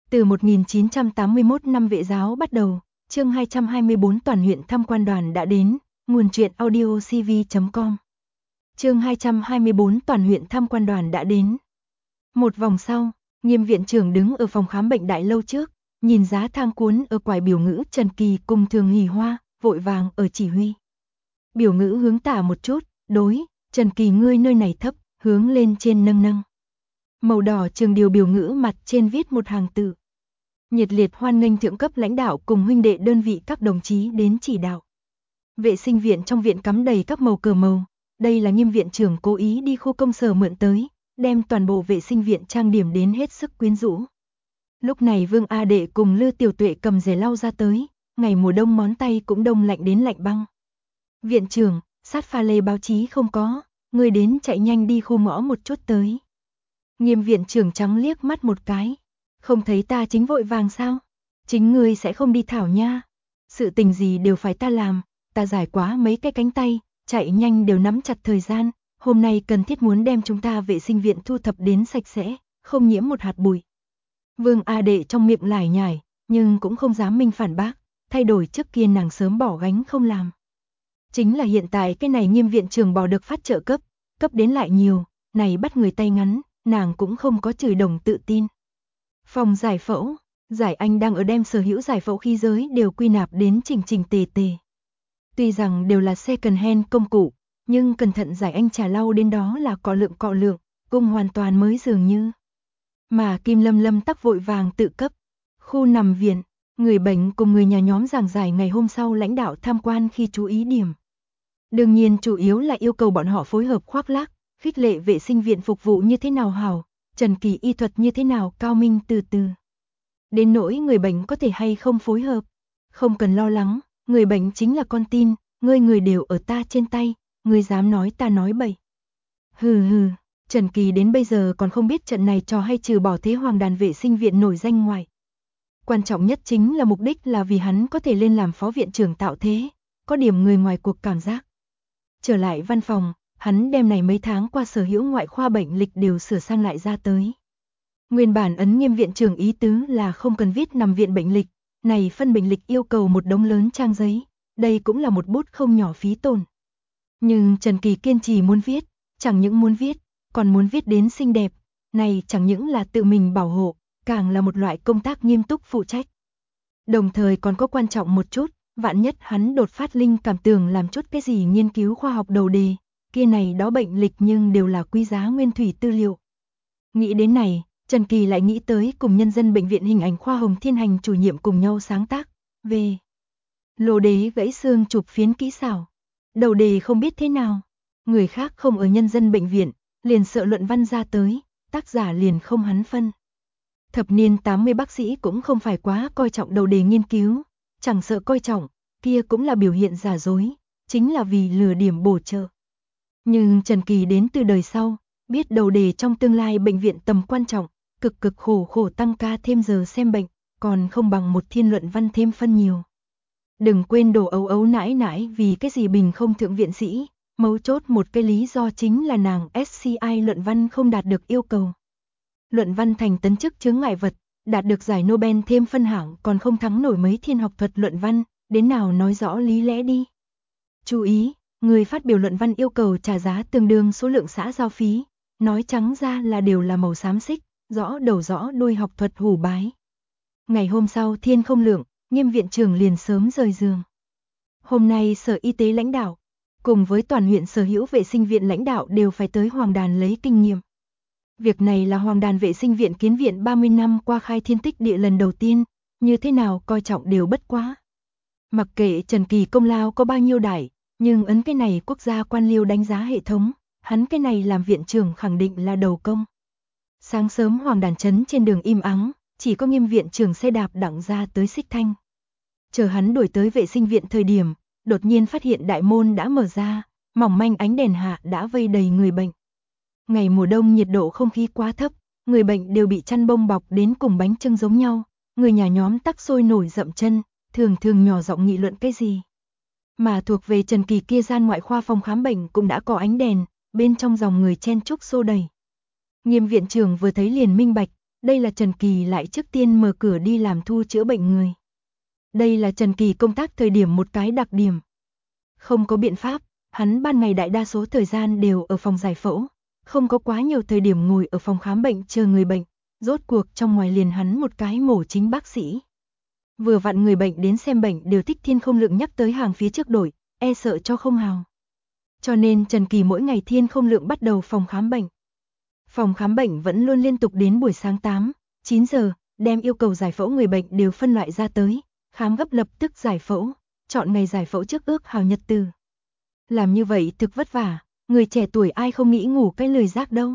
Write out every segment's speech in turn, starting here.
Từ 1981 năm Vệ giáo bắt đầu, chương 224 toàn huyện tham quan đoàn đã đến, nguồn truyện audio cv.com. Chương 224 toàn huyện tham quan đoàn đã đến. Một vòng sau, Nghiêm viện trưởng đứng ở phòng khám bệnh đại lâu trước, nhìn giá thang cuốn ở quải biểu ngữ Trần Kỳ cùng Thường Hỷ Hoa, vội vàng ở chỉ huy. Biểu ngữ hướng tả một chút, đối, Trần Kỳ ngươi nơi này thấp, hướng lên trên nâng nâng. Màu đỏ trường điều biểu ngữ mặt trên viết một hàng tự. Nhiệt liệt hoan nghênh thượng cấp lãnh đạo cùng huynh đệ đơn vị các đồng chí đến chỉ đạo. Vệ sinh viện trong viện cắm đầy các màu cờ màu, đây là Nghiêm viện trưởng cố ý đi khu công sở mượn tới, đem toàn bộ vệ sinh viện trang điểm đến hết sức quyến rũ. Lúc này Vương A Đệ cùng Lư Tiểu Tuệ cầm rẻ lau ra tới, ngày mùa đông món tay cũng đông lạnh đến lạnh băng. Viện trưởng, sát pha lê báo chí không có, người đến chạy nhanh đi khu ngõ một chút tới. Nghiêm viện trưởng trắng liếc mắt một cái. Không thấy ta chính vội vàng sao? Chính ngươi sẽ không đi thảo nha. Sự tình gì đều phải ta làm, ta giải quá mấy cái cánh tay, chạy nhanh đều nắm chặt thời gian. Hôm nay cần thiết muốn đem chúng ta vệ sinh viện thu thập đến sạch sẽ, không nhiễm một hạt bụi. Vương A Đệ trong miệng lải nhải, nhưng cũng không dám minh phản bác, thay đổi trước kia nàng sớm bỏ gánh không làm. Chính là hiện tại cái này Nghiêm viện trưởng bỏ được phát trợ cấp, cấp đến lại nhiều, này bắt người tay ngắn, nàng cũng không có chửi đồng tự tin. Phòng giải phẫu, Giải Anh đang ở đem sở hữu giải phẫu khí giới đều quy nạp đến chỉnh chỉnh tề tề. Tuy rằng đều là second hand công cụ, nhưng cẩn thận Giải Anh trà lau đến đó là cọ lượng, cung hoàn toàn mới dường như. Mà Kim Lâm Lâm tắc vội vàng tự cấp. Khu nằm viện, người bệnh cùng người nhà nhóm giảng giải ngày hôm sau lãnh đạo tham quan khi chú ý điểm. Đương nhiên chủ yếu là yêu cầu bọn họ phối hợp khoác lác, khích lệ vệ sinh viện phục vụ như thế nào hảo, Trần Kỳ y thuật như thế nào cao minh từ từ. Đến nỗi người bệnh có thể hay không phối hợp, không cần lo lắng, người bệnh chính là con tin, người đều ở ta trên tay, người dám nói ta nói bậy. Hừ, Trần Kỳ đến bây giờ còn không biết trận này trò hay trừ bỏ thế hoàng đàn vệ sinh viện nổi danh ngoài. Quan trọng nhất chính là mục đích là vì hắn có thể lên làm phó viện trưởng tạo thế, có điểm người ngoài cuộc cảm giác. Trở lại văn phòng, hắn đem này mấy tháng qua sở hữu ngoại khoa bệnh lịch đều sửa sang lại ra tới. Nguyên bản ấn Nghiêm viện trưởng ý tứ là không cần viết nằm viện bệnh lịch, này phân bệnh lịch yêu cầu một đống lớn trang giấy, đây cũng là một bút không nhỏ phí tổn. Nhưng Trần Kỳ kiên trì muốn viết, chẳng những muốn viết, còn muốn viết đến xinh đẹp, này chẳng những là tự mình bảo hộ, càng là một loại công tác nghiêm túc phụ trách. Đồng thời còn có quan trọng một chút, vạn nhất hắn đột phát linh cảm tưởng làm chút cái gì nghiên cứu khoa học đầu đề, kia này đó bệnh lịch nhưng đều là quý giá nguyên thủy tư liệu. Nghĩ đến này, Trần Kỳ lại nghĩ tới cùng nhân dân bệnh viện hình ảnh khoa Hồng Thiên Hành chủ nhiệm cùng nhau sáng tác, về lô đế gãy xương chụp phiến kỹ xảo. Đầu đề không biết thế nào, người khác không ở nhân dân bệnh viện, liền sợ luận văn ra tới, tác giả liền không hắn phân. Thập niên 80 bác sĩ cũng không phải quá coi trọng đầu đề nghiên cứu, chẳng sợ coi trọng, kia cũng là biểu hiện giả dối, chính là vì lừa điểm bổ trợ. Nhưng Trần Kỳ đến từ đời sau, biết đầu đề trong tương lai bệnh viện tầm quan trọng, cực khổ tăng ca thêm giờ xem bệnh, còn không bằng một thiên luận văn thêm phân nhiều. Đừng quên đồ ấu nãi vì cái gì bình không thượng viện sĩ, mấu chốt một cái lý do chính là nàng SCI luận văn không đạt được yêu cầu. Luận văn thành tấn chức chướng ngại vật, đạt được giải Nobel thêm phân hạng còn không thắng nổi mấy thiên học thuật luận văn, đến nào nói rõ lý lẽ đi. Chú ý, người phát biểu luận văn yêu cầu trả giá tương đương số lượng xã giao phí, nói trắng ra là đều là màu xám xích, rõ đầu rõ đuôi học thuật hủ bái. Ngày hôm sau thiên không lượng, Nghiêm viện trưởng liền sớm rời giường. Hôm nay Sở Y tế lãnh đạo, cùng với toàn huyện sở hữu vệ sinh viện lãnh đạo đều phải tới Hoàng Đàn lấy kinh nghiệm. Việc này là Hoàng Đàn vệ sinh viện kiến viện 30 năm qua khai thiên tích địa lần đầu tiên, như thế nào coi trọng đều bất quá. Mặc kệ Trần Kỳ công lao có bao nhiêu đại, nhưng ấn cái này quốc gia quan liêu đánh giá hệ thống, hắn cái này làm viện trưởng khẳng định là đầu công. Sáng sớm Hoàng Đàn trấn trên đường im ắng, chỉ có Nghiêm viện trưởng xe đạp đặng ra tới xích thanh. Chờ hắn đuổi tới vệ sinh viện thời điểm, đột nhiên phát hiện đại môn đã mở ra, mỏng manh ánh đèn hạ đã vây đầy người bệnh. Ngày mùa đông nhiệt độ không khí quá thấp, người bệnh đều bị chăn bông bọc đến cùng bánh chưng giống nhau, người nhà nhóm tắc sôi nổi dậm chân, thường nhỏ giọng nghị luận cái gì. Mà thuộc về Trần Kỳ kia gian ngoại khoa phòng khám bệnh cũng đã có ánh đèn, bên trong dòng người chen chúc xô đầy. Nghiêm viện trưởng vừa thấy liền minh bạch, đây là Trần Kỳ lại trước tiên mở cửa đi làm thu chữa bệnh người. Đây là Trần Kỳ công tác thời điểm một cái đặc điểm. Không có biện pháp, hắn ban ngày đại đa số thời gian đều ở phòng giải phẫu, không có quá nhiều thời điểm ngồi ở phòng khám bệnh chờ người bệnh, rốt cuộc trong ngoài liền hắn một cái mổ chính bác sĩ. Vừa vặn người bệnh đến xem bệnh đều thích Thiên Không Lượng nhắc tới hàng phía trước đổi, e sợ cho không hào. Cho nên Trần Kỳ mỗi ngày Thiên Không Lượng bắt đầu phòng khám bệnh. Phòng khám bệnh vẫn luôn liên tục đến buổi sáng 8, 9 giờ, đem yêu cầu giải phẫu người bệnh đều phân loại ra tới, khám gấp lập tức giải phẫu, chọn ngày giải phẫu trước ước hào nhật từ. Làm như vậy thực vất vả, người trẻ tuổi ai không nghĩ ngủ cái lười giác đâu.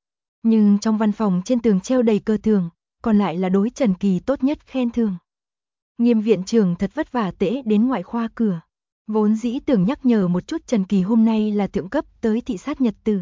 Nhưng trong văn phòng trên tường treo đầy cờ thưởng, còn lại là đối Trần Kỳ tốt nhất khen thưởng. Nghiêm viện trưởng thật vất vả tễ đến ngoại khoa cửa. Vốn dĩ tưởng nhắc nhở một chút Trần Kỳ hôm nay là thượng cấp tới thị sát nhật tử.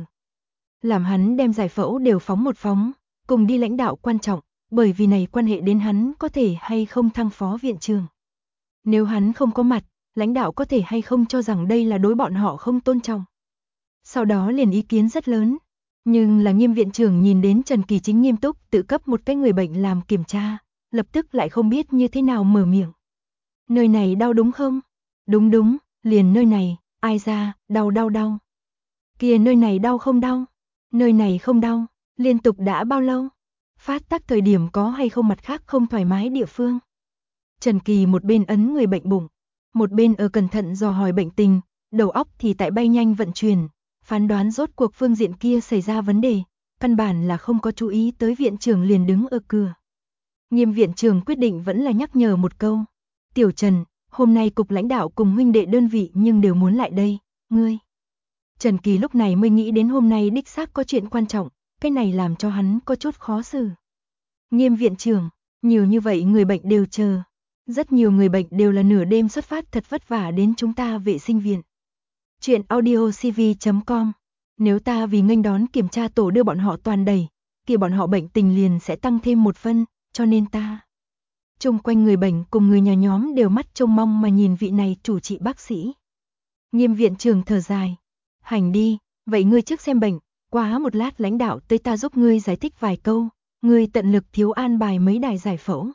Làm hắn đem giải phẫu đều phóng một phóng, cùng đi lãnh đạo quan trọng, bởi vì này quan hệ đến hắn có thể hay không thăng phó viện trưởng. Nếu hắn không có mặt, lãnh đạo có thể hay không cho rằng đây là đối bọn họ không tôn trọng. Sau đó liền ý kiến rất lớn, nhưng là Nghiêm viện trưởng nhìn đến Trần Kỳ chính nghiêm túc tự cấp một cái người bệnh làm kiểm tra, lập tức lại không biết như thế nào mở miệng. Nơi này đau đúng không? Đúng đúng, liền nơi này, ai ra, đau đau đau. Kìa nơi này đau không đau? Nơi này không đau, liên tục đã bao lâu? Phát tác thời điểm có hay không mặt khác không thoải mái địa phương? Trần Kỳ một bên ấn người bệnh bụng, một bên ở cẩn thận dò hỏi bệnh tình, đầu óc thì tại bay nhanh vận chuyển, phán đoán rốt cuộc phương diện kia xảy ra vấn đề, căn bản là không có chú ý tới viện trưởng liền đứng ở cửa. Nghiêm viện trưởng quyết định vẫn là nhắc nhở một câu. Tiểu Trần, hôm nay cục lãnh đạo cùng huynh đệ đơn vị nhưng đều muốn lại đây, ngươi. Trần Kỳ lúc này mới nghĩ đến hôm nay đích xác có chuyện quan trọng, cái này làm cho hắn có chút khó xử. Nghiêm viện trưởng, nhiều như vậy người bệnh đều chờ. Rất nhiều người bệnh đều là nửa đêm xuất phát thật vất vả đến chúng ta vệ sinh viện. Chuyện audiocv.com. Nếu ta vì nghênh đón kiểm tra tổ đưa bọn họ toàn đầy, thì bọn họ bệnh tình liền sẽ tăng thêm một phân, cho nên ta. Chung quanh người bệnh cùng người nhà nhóm đều mắt trông mong mà nhìn vị này chủ trị bác sĩ. Nghiêm viện trưởng thở dài. Hành đi, vậy ngươi trước xem bệnh, quá một lát lãnh đạo tới ta giúp ngươi giải thích vài câu, ngươi tận lực thiếu an bài mấy đài giải phẫu.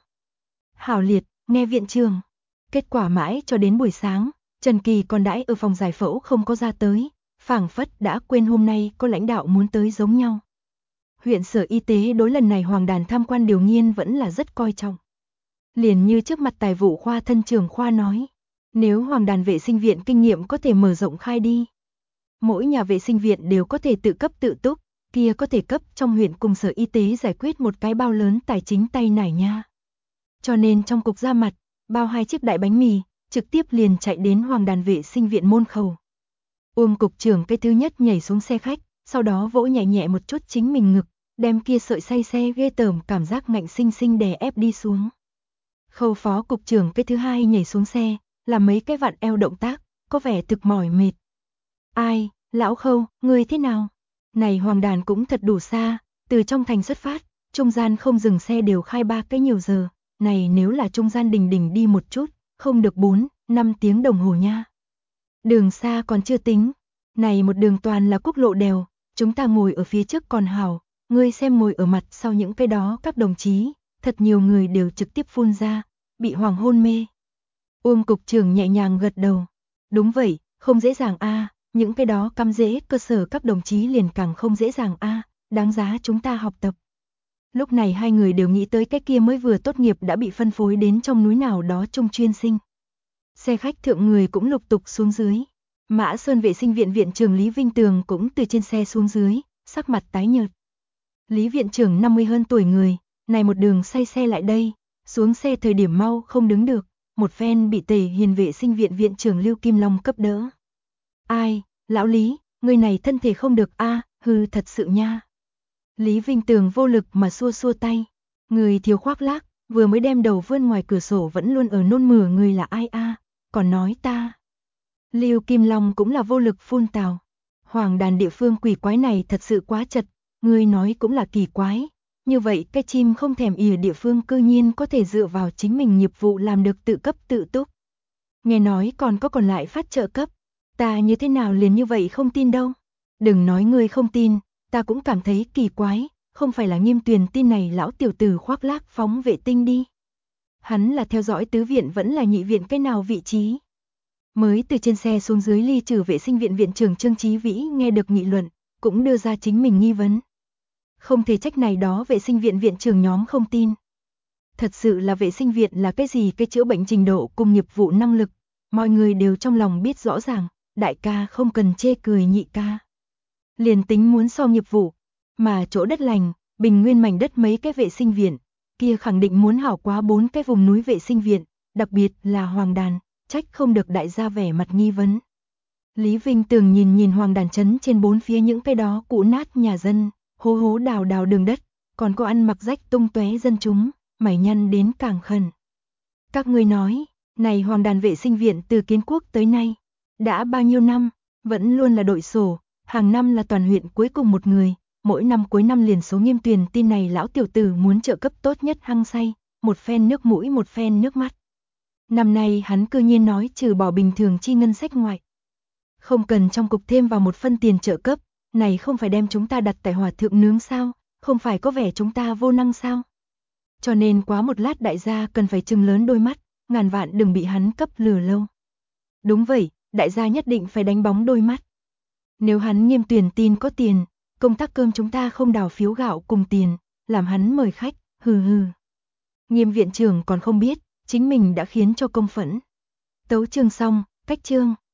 Hảo liệt, nghe viện trưởng. Kết quả mãi cho đến buổi sáng, Trần Kỳ còn đãi ở phòng giải phẫu không có ra tới, phảng phất đã quên hôm nay có lãnh đạo muốn tới giống nhau. Huyện sở y tế đối lần này Hoàng Đàn tham quan điều nghiên vẫn là rất coi trọng. Liền như trước mặt tài vụ khoa thân trưởng khoa nói, nếu Hoàng Đàn vệ sinh viện kinh nghiệm có thể mở rộng khai đi. Mỗi nhà vệ sinh viện đều có thể tự cấp tự túc, kia có thể cấp trong huyện cùng sở y tế giải quyết một cái bao lớn tài chính tay nải nha. Cho nên trong cục ra mặt, bao 2 chiếc đại bánh mì, trực tiếp liền chạy đến Hoàng Đàn vệ sinh viện môn khẩu. Cục trưởng cái thứ nhất nhảy xuống xe khách, sau đó vỗ nhẹ nhẹ một chút chính mình ngực, đem kia sợi say xe ghê tởm cảm giác ngạnh sinh sinh đè ép đi xuống. Khâu phó cục trưởng cái thứ hai nhảy xuống xe, làm mấy cái vặn eo động tác, có vẻ thực mỏi mệt. Ai, lão Khâu, ngươi thế nào? Này Hoàng Đàn cũng thật đủ xa, từ trong thành xuất phát, trung gian không dừng xe đều khai 3 cái nhiều giờ, này nếu là trung gian đình đi một chút, không được 4, 5 tiếng đồng hồ nha. Đường xa còn chưa tính, này một đường toàn là quốc lộ đèo, chúng ta ngồi ở phía trước còn hảo, ngươi xem ngồi ở mặt sau những cái đó các đồng chí, thật nhiều người đều trực tiếp phun ra, bị hoàng hôn mê. Cục trưởng nhẹ nhàng gật đầu, đúng vậy, không dễ dàng a. Những cái đó cắm rễ cơ sở các đồng chí liền càng không dễ dàng a, đáng giá chúng ta học tập. Lúc này hai người đều nghĩ tới cái kia mới vừa tốt nghiệp đã bị phân phối đến trong núi nào đó trung chuyên sinh. Xe khách thượng người cũng lục tục xuống dưới. Mã Sơn vệ sinh viện viện trưởng Lý Vinh Tường cũng từ trên xe xuống dưới, sắc mặt tái nhợt. Lý viện trưởng 50 hơn tuổi người, này một đường say xe lại đây, xuống xe thời điểm mau không đứng được, một phen bị Tề Hiền vệ sinh viện viện trưởng Lưu Kim Long cấp đỡ. Ai, lão Lý, người này thân thể không được a, hư thật sự nha. Lý Vinh Tường vô lực mà xua xua tay, người thiếu khoác lác, vừa mới đem đầu vươn ngoài cửa sổ vẫn luôn ở nôn mửa người là ai a, còn nói ta. Lưu Kim Long cũng là vô lực phun tào. Hoàng Đàn địa phương quỷ quái này thật sự quá chật, người nói cũng là kỳ quái. Như vậy cái chim không thèm ỉa địa phương cư nhiên có thể dựa vào chính mình nghiệp vụ làm được tự cấp tự túc. Nghe nói còn có còn lại phát trợ cấp. Ta như thế nào liền như vậy không tin đâu. Đừng nói ngươi không tin, ta cũng cảm thấy kỳ quái, không phải là Nghiêm Tuyền tin này lão tiểu tử khoác lác phóng vệ tinh đi. Hắn là theo dõi tứ viện vẫn là nhị viện cái nào vị trí. Mới từ trên xe xuống dưới ly trừ vệ sinh viện viện trưởng Trương Chí Vĩ nghe được nghị luận, cũng đưa ra chính mình nghi vấn. Không thể trách này đó vệ sinh viện viện trưởng nhóm không tin. Thật sự là vệ sinh viện là cái gì, cái chữa bệnh trình độ cùng nghiệp vụ năng lực, mọi người đều trong lòng biết rõ ràng, đại ca không cần chê cười nhị ca. Liền tính muốn so nghiệp vụ, mà chỗ đất lành, bình nguyên mảnh đất mấy cái vệ sinh viện, kia khẳng định muốn hảo quá 4 cái vùng núi vệ sinh viện, đặc biệt là Hoàng Đàn, trách không được đại gia vẻ mặt nghi vấn. Lý Vinh Tường nhìn nhìn Hoàng Đàn trấn trên bốn phía những cái đó cũ nát nhà dân, hố hố đào đào đường đất, còn có ăn mặc rách tung tóe dân chúng, mày nhăn đến càng khẩn. Các ngươi nói, này Hoàng Đàn vệ sinh viện từ kiến quốc tới nay, đã bao nhiêu năm, vẫn luôn là đội sổ, hàng năm là toàn huyện cuối cùng một người, mỗi năm cuối năm liền số Nghiêm Tuyền tin này lão tiểu tử muốn trợ cấp tốt nhất hăng say, một phen nước mũi một phen nước mắt. Năm nay hắn cư nhiên nói trừ bỏ bình thường chi ngân sách ngoại, không cần trong cục thêm vào một phân tiền trợ cấp, này không phải đem chúng ta đặt tại hỏa thượng nướng sao, không phải có vẻ chúng ta vô năng sao. Cho nên quá một lát đại gia cần phải trừng lớn đôi mắt, ngàn vạn đừng bị hắn cấp lừa lâu. Đúng vậy, đại gia nhất định phải đánh bóng đôi mắt. Nếu hắn Nghiêm Tuyền tin có tiền, công tác cơm chúng ta không đào phiếu gạo cùng tiền, làm hắn mời khách, hừ hừ. Nghiêm viện trưởng còn không biết, chính mình đã khiến cho công phẫn. Tấu chương xong, cách chương.